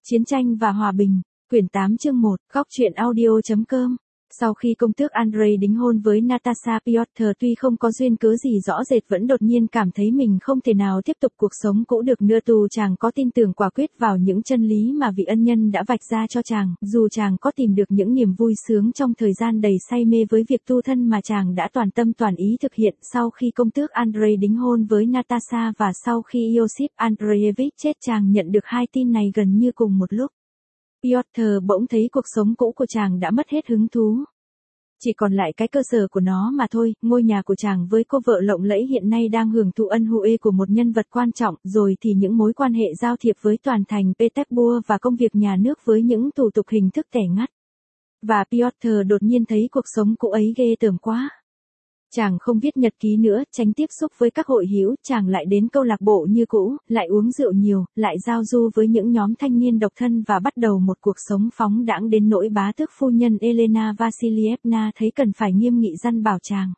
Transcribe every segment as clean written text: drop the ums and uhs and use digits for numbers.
Chiến tranh và hòa bình, quyển 8 chương 1, góc truyện audio.com. Sau khi công tước Andrei đính hôn với Natasha, Piotr tuy không có duyên cớ gì rõ rệt vẫn đột nhiên cảm thấy mình không thể nào tiếp tục cuộc sống cũ được nữa. Dù chàng có tin tưởng quả quyết vào những chân lý mà vị ân nhân đã vạch ra cho chàng, dù chàng có tìm được những niềm vui sướng trong thời gian đầy say mê với việc tu thân mà chàng đã toàn tâm toàn ý thực hiện sau khi công tước Andrei đính hôn với Natasha và sau khi Iosif Andreevich chết, chàng nhận được hai tin này gần như cùng một lúc. Piotr bỗng thấy cuộc sống cũ của chàng đã mất hết hứng thú. Chỉ còn lại cái cơ sở của nó mà thôi, ngôi nhà của chàng với cô vợ lộng lẫy hiện nay đang hưởng thụ ân huệ của một nhân vật quan trọng, rồi thì những mối quan hệ giao thiệp với toàn thành Petersburg và công việc nhà nước với những thủ tục hình thức tẻ ngắt. Và Piotr đột nhiên thấy cuộc sống cũ ấy ghê tởm quá. Chàng không viết nhật ký nữa, tránh tiếp xúc với các hội hữu, chàng lại đến câu lạc bộ như cũ, lại uống rượu nhiều, lại giao du với những nhóm thanh niên độc thân và bắt đầu một cuộc sống phóng đãng đến nỗi bá tước phu nhân Elena Vasilievna thấy cần phải nghiêm nghị răn bảo chàng.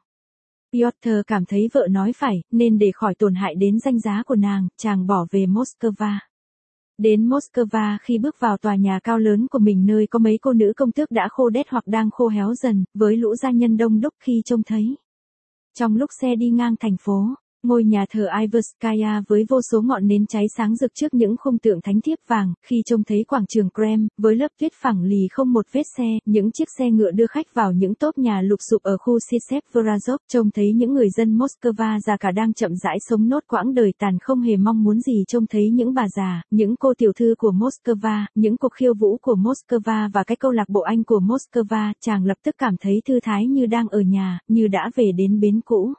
Piotr cảm thấy vợ nói phải, nên để khỏi tổn hại đến danh giá của nàng, chàng bỏ về Moscow. Đến Moscow, khi bước vào tòa nhà cao lớn của mình nơi có mấy cô nữ công tước đã khô đét hoặc đang khô héo dần, với lũ gia nhân đông đúc khi trông thấy. Trong lúc xe đi ngang thành phố, ngôi nhà thờ Iverskaya với vô số ngọn nến cháy sáng rực trước những khung tượng thánh thiếp vàng, khi trông thấy quảng trường Kremlin với lớp tuyết phẳng lì không một vết xe, những chiếc xe ngựa đưa khách vào những tốp nhà lụp xụp ở khu Sisevrazov, trông thấy những người dân Moscow già cả đang chậm rãi sống nốt quãng đời tàn không hề mong muốn gì, trông thấy những bà già, những cô tiểu thư của Moscow, những cuộc khiêu vũ của Moscow và cái câu lạc bộ Anh của Moscow, chàng lập tức cảm thấy thư thái như đang ở nhà, như đã về đến bến cũ.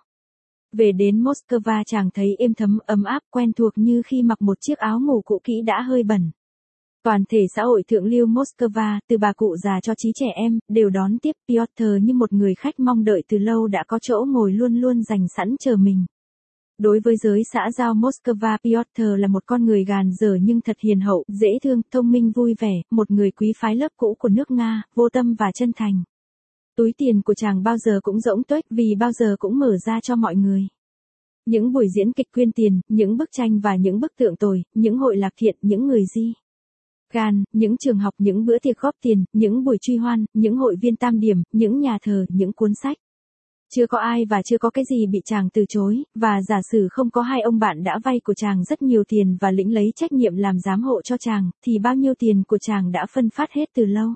Về đến Moscow, chàng thấy êm thấm, ấm áp, quen thuộc như khi mặc một chiếc áo ngủ cũ kỹ đã hơi bẩn. Toàn thể xã hội thượng lưu Moscow, từ bà cụ già cho chí trẻ em, đều đón tiếp Piotr như một người khách mong đợi từ lâu, đã có chỗ ngồi luôn luôn dành sẵn chờ mình. Đối với giới xã giao Moscow, Piotr là một con người gàn dở nhưng thật hiền hậu, dễ thương, thông minh, vui vẻ, một người quý phái lớp cũ của nước Nga, vô tâm và chân thành. Túi tiền của chàng bao giờ cũng rỗng tuếch vì bao giờ cũng mở ra cho mọi người. Những buổi diễn kịch quyên tiền, những bức tranh và những bức tượng tồi, những hội lạc thiện, những người di gan, những trường học, những bữa tiệc góp tiền, những buổi truy hoan, những hội viên tam điểm, những nhà thờ, những cuốn sách. Chưa có ai và chưa có cái gì bị chàng từ chối, và giả sử không có hai ông bạn đã vay của chàng rất nhiều tiền và lĩnh lấy trách nhiệm làm giám hộ cho chàng, thì bao nhiêu tiền của chàng đã phân phát hết từ lâu.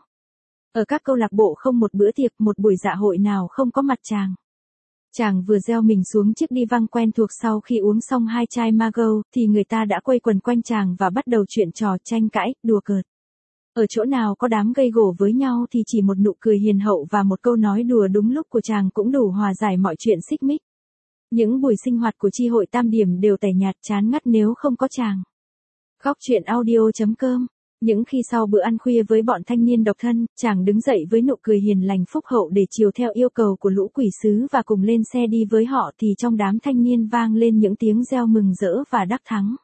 Ở các câu lạc bộ không một bữa tiệc, một buổi dạ hội nào không có mặt chàng. Chàng vừa gieo mình xuống chiếc đi văng quen thuộc sau khi uống xong 2 chai Margaux, thì người ta đã quây quần quanh chàng và bắt đầu chuyện trò, tranh cãi, đùa cợt. Ở chỗ nào có đám gây gổ với nhau thì chỉ một nụ cười hiền hậu và một câu nói đùa đúng lúc của chàng cũng đủ hòa giải mọi chuyện xích mích. Những buổi sinh hoạt của chi hội tam điểm đều tẻ nhạt chán ngắt nếu không có chàng. Góc truyện audio.com. Những khi sau bữa ăn khuya với bọn thanh niên độc thân, chàng đứng dậy với nụ cười hiền lành phúc hậu để chiều theo yêu cầu của lũ quỷ sứ và cùng lên xe đi với họ, thì trong đám thanh niên vang lên những tiếng reo mừng rỡ và đắc thắng.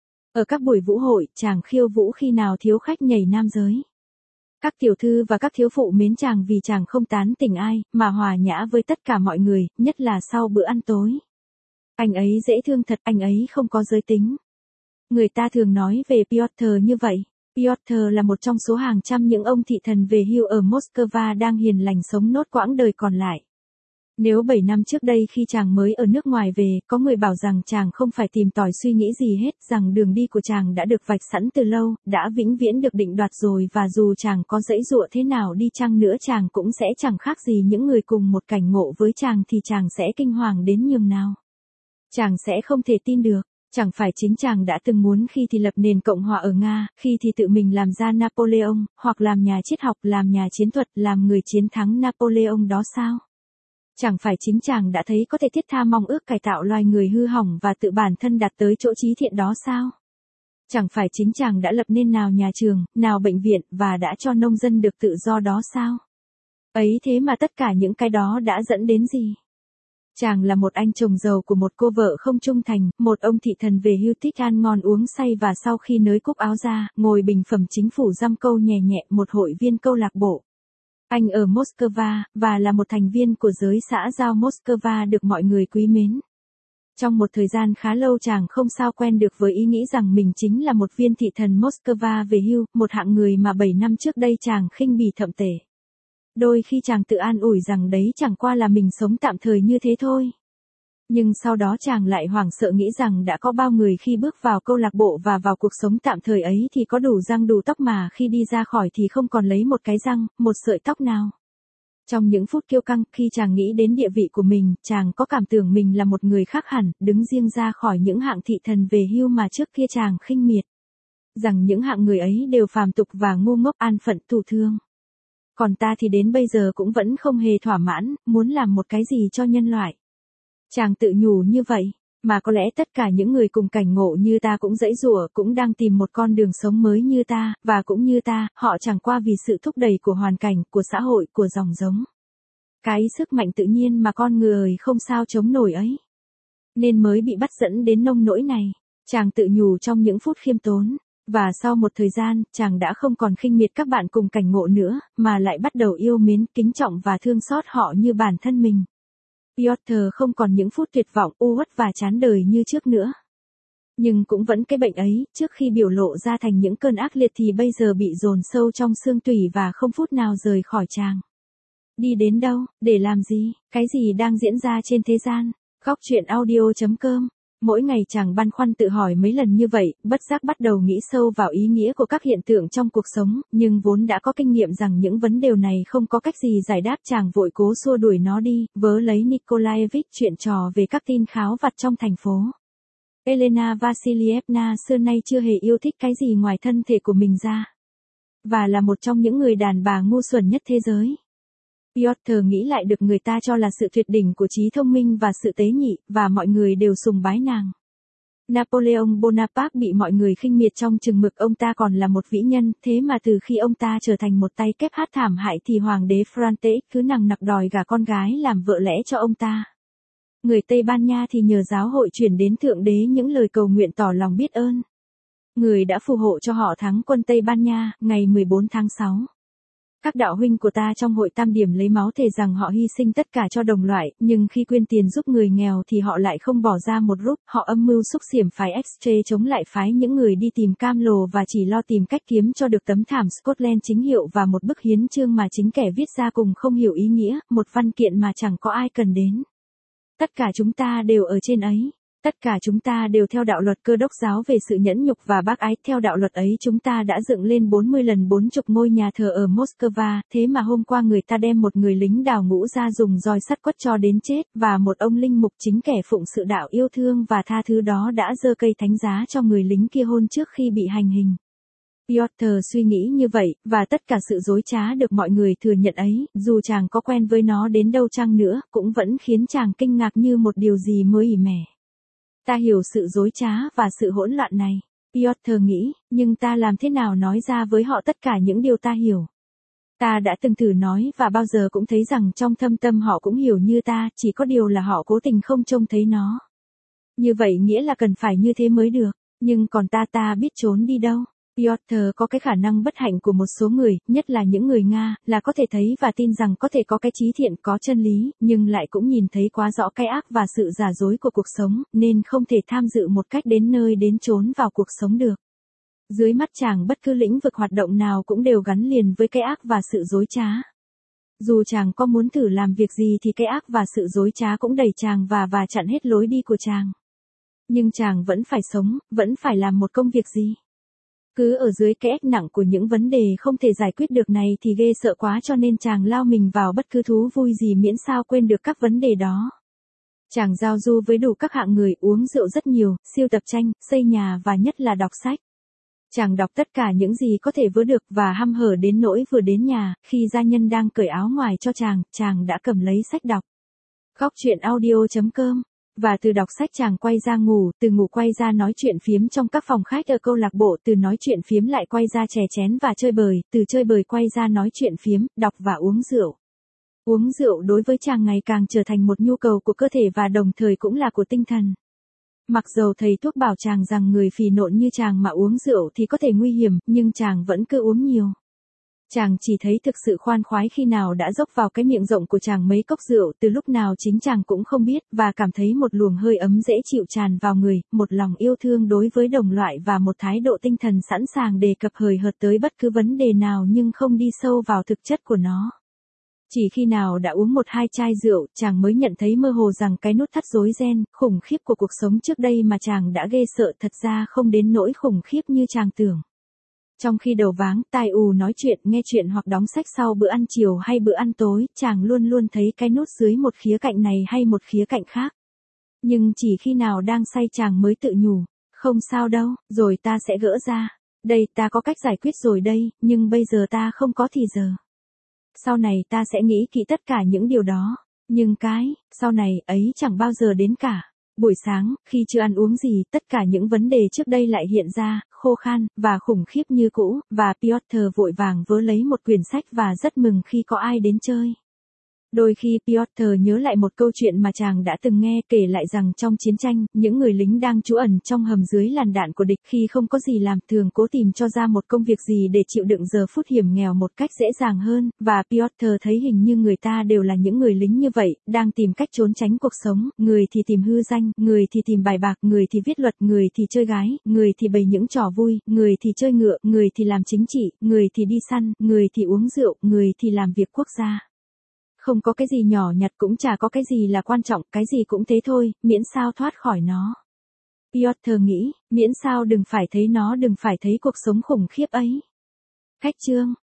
Ở các buổi vũ hội, chàng khiêu vũ khi nào thiếu khách nhảy nam giới. Các tiểu thư và các thiếu phụ mến chàng vì chàng không tán tỉnh ai, mà hòa nhã với tất cả mọi người, nhất là sau bữa ăn tối. Anh ấy dễ thương thật, anh ấy không có giới tính. Người ta thường nói về Piotr như vậy. Piotr là một trong số hàng trăm những ông thị thần về hưu ở Moscow đang hiền lành sống nốt quãng đời còn lại. Nếu 7 năm trước đây khi chàng mới ở nước ngoài về, có người bảo rằng chàng không phải tìm tòi suy nghĩ gì hết, rằng đường đi của chàng đã được vạch sẵn từ lâu, đã vĩnh viễn được định đoạt rồi, và dù chàng có giãy giụa thế nào đi chăng nữa chàng cũng sẽ chẳng khác gì những người cùng một cảnh ngộ với chàng, thì chàng sẽ kinh hoàng đến nhường nào. Chàng sẽ không thể tin được. Chẳng phải chính chàng đã từng muốn khi thì lập nền Cộng hòa ở Nga, khi thì tự mình làm ra Napoleon, hoặc làm nhà triết học, làm nhà chiến thuật, làm người chiến thắng Napoleon đó sao? Chẳng phải chính chàng đã thấy có thể thiết tha mong ước cải tạo loài người hư hỏng và tự bản thân đạt tới chỗ chí thiện đó sao? Chẳng phải chính chàng đã lập nên nào nhà trường, nào bệnh viện, và đã cho nông dân được tự do đó sao? Ấy thế mà tất cả những cái đó đã dẫn đến gì? Chàng là một anh chồng giàu của một cô vợ không trung thành, một ông thị thần về hưu thích ăn ngon uống say và sau khi nới cúc áo ra, ngồi bình phẩm chính phủ dăm câu nhẹ nhẹ, một hội viên câu lạc bộ. Anh ở Moscow, và là một thành viên của giới xã giao Moscow được mọi người quý mến. Trong một thời gian khá lâu chàng không sao quen được với ý nghĩ rằng mình chính là một viên thị thần Moscow về hưu, một hạng người mà 7 năm trước đây chàng khinh bỉ thậm tệ. Đôi khi chàng tự an ủi rằng đấy chẳng qua là mình sống tạm thời như thế thôi. Nhưng sau đó chàng lại hoảng sợ nghĩ rằng đã có bao người khi bước vào câu lạc bộ và vào cuộc sống tạm thời ấy thì có đủ răng đủ tóc mà khi đi ra khỏi thì không còn lấy một cái răng, một sợi tóc nào. Trong những phút kiêu căng, khi chàng nghĩ đến địa vị của mình, chàng có cảm tưởng mình là một người khác hẳn, đứng riêng ra khỏi những hạng thị thần về hưu mà trước kia chàng khinh miệt. Rằng những hạng người ấy đều phàm tục và ngu ngốc an phận tù thương. Còn ta thì đến bây giờ cũng vẫn không hề thỏa mãn, muốn làm một cái gì cho nhân loại. Chàng tự nhủ như vậy, mà có lẽ tất cả những người cùng cảnh ngộ như ta cũng giãy giụa, cũng đang tìm một con đường sống mới như ta, và cũng như ta, họ chẳng qua vì sự thúc đẩy của hoàn cảnh, của xã hội, của dòng giống. Cái sức mạnh tự nhiên mà con người không sao chống nổi ấy. Nên mới bị bắt dẫn đến nông nỗi này, chàng tự nhủ trong những phút khiêm tốn. Và sau một thời gian, chàng đã không còn khinh miệt các bạn cùng cảnh ngộ nữa, mà lại bắt đầu yêu mến, kính trọng và thương xót họ như bản thân mình. Piotr không còn những phút tuyệt vọng, u uất và chán đời như trước nữa. Nhưng cũng vẫn cái bệnh ấy, trước khi biểu lộ ra thành những cơn ác liệt thì bây giờ bị dồn sâu trong xương tủy và không phút nào rời khỏi chàng. Đi đến đâu, để làm gì, cái gì đang diễn ra trên thế gian? Góc truyện audio.com. Mỗi ngày chàng băn khoăn tự hỏi mấy lần như vậy, bất giác bắt đầu nghĩ sâu vào ý nghĩa của các hiện tượng trong cuộc sống, nhưng vốn đã có kinh nghiệm rằng những vấn đề này không có cách gì giải đáp, chàng vội cố xua đuổi nó đi, vớ lấy Nikolaevich chuyện trò về các tin kháo vặt trong thành phố. Elena Vasilievna xưa nay chưa hề yêu thích cái gì ngoài thân thể của mình ra. Và là một trong những người đàn bà ngu xuẩn nhất thế giới. Piotr nghĩ lại được người ta cho là sự tuyệt đỉnh của trí thông minh và sự tế nhị, và mọi người đều sùng bái nàng. Napoleon Bonaparte bị mọi người khinh miệt trong chừng mực ông ta còn là một vĩ nhân, thế mà từ khi ông ta trở thành một tay kép hát thảm hại thì hoàng đế France cứ nằng nặc đòi gả con gái làm vợ lẽ cho ông ta. Người Tây Ban Nha thì nhờ giáo hội chuyển đến Thượng Đế những lời cầu nguyện tỏ lòng biết ơn. Người đã phù hộ cho họ thắng quân Tây Ban Nha, ngày 14 tháng 6. Các đạo huynh của ta trong hội Tam Điểm lấy máu thề rằng họ hy sinh tất cả cho đồng loại, nhưng khi quyên tiền giúp người nghèo thì họ lại không bỏ ra một rúp, họ âm mưu xúc xiểm phái X-ray chống lại phái những người đi tìm cam lồ và chỉ lo tìm cách kiếm cho được tấm thảm Scotland chính hiệu và một bức hiến chương mà chính kẻ viết ra cùng không hiểu ý nghĩa, một văn kiện mà chẳng có ai cần đến. Tất cả chúng ta đều ở trên ấy. Tất cả chúng ta đều theo đạo luật Cơ đốc giáo về sự nhẫn nhục và bác ái. Theo đạo luật ấy chúng ta đã dựng lên 40 lần 40 ngôi nhà thờ ở Moscow, thế mà hôm qua người ta đem một người lính đào ngũ ra dùng roi sắt quất cho đến chết, và một ông linh mục chính kẻ phụng sự đạo yêu thương và tha thứ đó đã giơ cây thánh giá cho người lính kia hôn trước khi bị hành hình. Piotr suy nghĩ như vậy, và tất cả sự dối trá được mọi người thừa nhận ấy, dù chàng có quen với nó đến đâu chăng nữa, cũng vẫn khiến chàng kinh ngạc như một điều gì mới mẻ. Ta hiểu sự dối trá và sự hỗn loạn này, Piotr nghĩ, nhưng ta làm thế nào nói ra với họ tất cả những điều ta hiểu? Ta đã từng thử nói và bao giờ cũng thấy rằng trong thâm tâm họ cũng hiểu như ta, chỉ có điều là họ cố tình không trông thấy nó. Như vậy nghĩa là cần phải như thế mới được, nhưng còn ta biết trốn đi đâu? Piotr có cái khả năng bất hạnh của một số người, nhất là những người Nga, là có thể thấy và tin rằng có thể có cái trí thiện, có chân lý, nhưng lại cũng nhìn thấy quá rõ cái ác và sự giả dối của cuộc sống, nên không thể tham dự một cách đến nơi đến chốn vào cuộc sống được. Dưới mắt chàng bất cứ lĩnh vực hoạt động nào cũng đều gắn liền với cái ác và sự dối trá. Dù chàng có muốn thử làm việc gì thì cái ác và sự dối trá cũng đẩy chàng và chặn hết lối đi của chàng. Nhưng chàng vẫn phải sống, vẫn phải làm một công việc gì. Cứ ở dưới cái ách nặng của những vấn đề không thể giải quyết được này thì ghê sợ quá, cho nên chàng lao mình vào bất cứ thú vui gì miễn sao quên được các vấn đề đó. Chàng giao du với đủ các hạng người, uống rượu rất nhiều, siêu tập tranh, xây nhà và nhất là đọc sách. Chàng đọc tất cả những gì có thể vớ được và hăm hở đến nỗi vừa đến nhà, khi gia nhân đang cởi áo ngoài cho chàng đã cầm lấy sách đọc. Góc truyện audio.com. Và từ đọc sách chàng quay ra ngủ, từ ngủ quay ra nói chuyện phiếm trong các phòng khách ở câu lạc bộ, từ nói chuyện phiếm lại quay ra chè chén và chơi bời, từ chơi bời quay ra nói chuyện phiếm, đọc và uống rượu. Uống rượu đối với chàng ngày càng trở thành một nhu cầu của cơ thể và đồng thời cũng là của tinh thần. Mặc dầu thầy thuốc bảo chàng rằng người phì nộn như chàng mà uống rượu thì có thể nguy hiểm, nhưng chàng vẫn cứ uống nhiều. Chàng chỉ thấy thực sự khoan khoái khi nào đã dốc vào cái miệng rộng của chàng mấy cốc rượu, từ lúc nào chính chàng cũng không biết, và cảm thấy một luồng hơi ấm dễ chịu tràn vào người, một lòng yêu thương đối với đồng loại và một thái độ tinh thần sẵn sàng đề cập hời hợt tới bất cứ vấn đề nào nhưng không đi sâu vào thực chất của nó. Chỉ khi nào đã uống một hai chai rượu, chàng mới nhận thấy mơ hồ rằng cái nút thắt rối ren, khủng khiếp của cuộc sống trước đây mà chàng đã ghê sợ thật ra không đến nỗi khủng khiếp như chàng tưởng. Trong khi đầu váng, tai ù nói chuyện, nghe chuyện hoặc đóng sách sau bữa ăn chiều hay bữa ăn tối, chàng luôn luôn thấy cái nút dưới một khía cạnh này hay một khía cạnh khác. Nhưng chỉ khi nào đang say chàng mới tự nhủ, không sao đâu, rồi ta sẽ gỡ ra. Đây ta có cách giải quyết rồi đây, nhưng bây giờ ta không có thì giờ. Sau này ta sẽ nghĩ kỹ tất cả những điều đó, nhưng cái, sau này ấy chẳng bao giờ đến cả. Buổi sáng, khi chưa ăn uống gì, tất cả những vấn đề trước đây lại hiện ra, khô khan, và khủng khiếp như cũ, và Piotr vội vàng vớ lấy một quyển sách và rất mừng khi có ai đến chơi. Đôi khi Piotr nhớ lại một câu chuyện mà chàng đã từng nghe kể lại rằng trong chiến tranh, những người lính đang trú ẩn trong hầm dưới làn đạn của địch khi không có gì làm thường cố tìm cho ra một công việc gì để chịu đựng giờ phút hiểm nghèo một cách dễ dàng hơn, và Piotr thấy hình như người ta đều là những người lính như vậy, đang tìm cách trốn tránh cuộc sống, người thì tìm hư danh, người thì tìm bài bạc, người thì viết luật, người thì chơi gái, người thì bày những trò vui, người thì chơi ngựa, người thì làm chính trị, người thì đi săn, người thì uống rượu, người thì làm việc quốc gia. Không có cái gì nhỏ nhặt cũng chả có cái gì là quan trọng, cái gì cũng thế thôi, miễn sao thoát khỏi nó. Piotr nghĩ, miễn sao đừng phải thấy nó, đừng phải thấy cuộc sống khủng khiếp ấy. Cách chương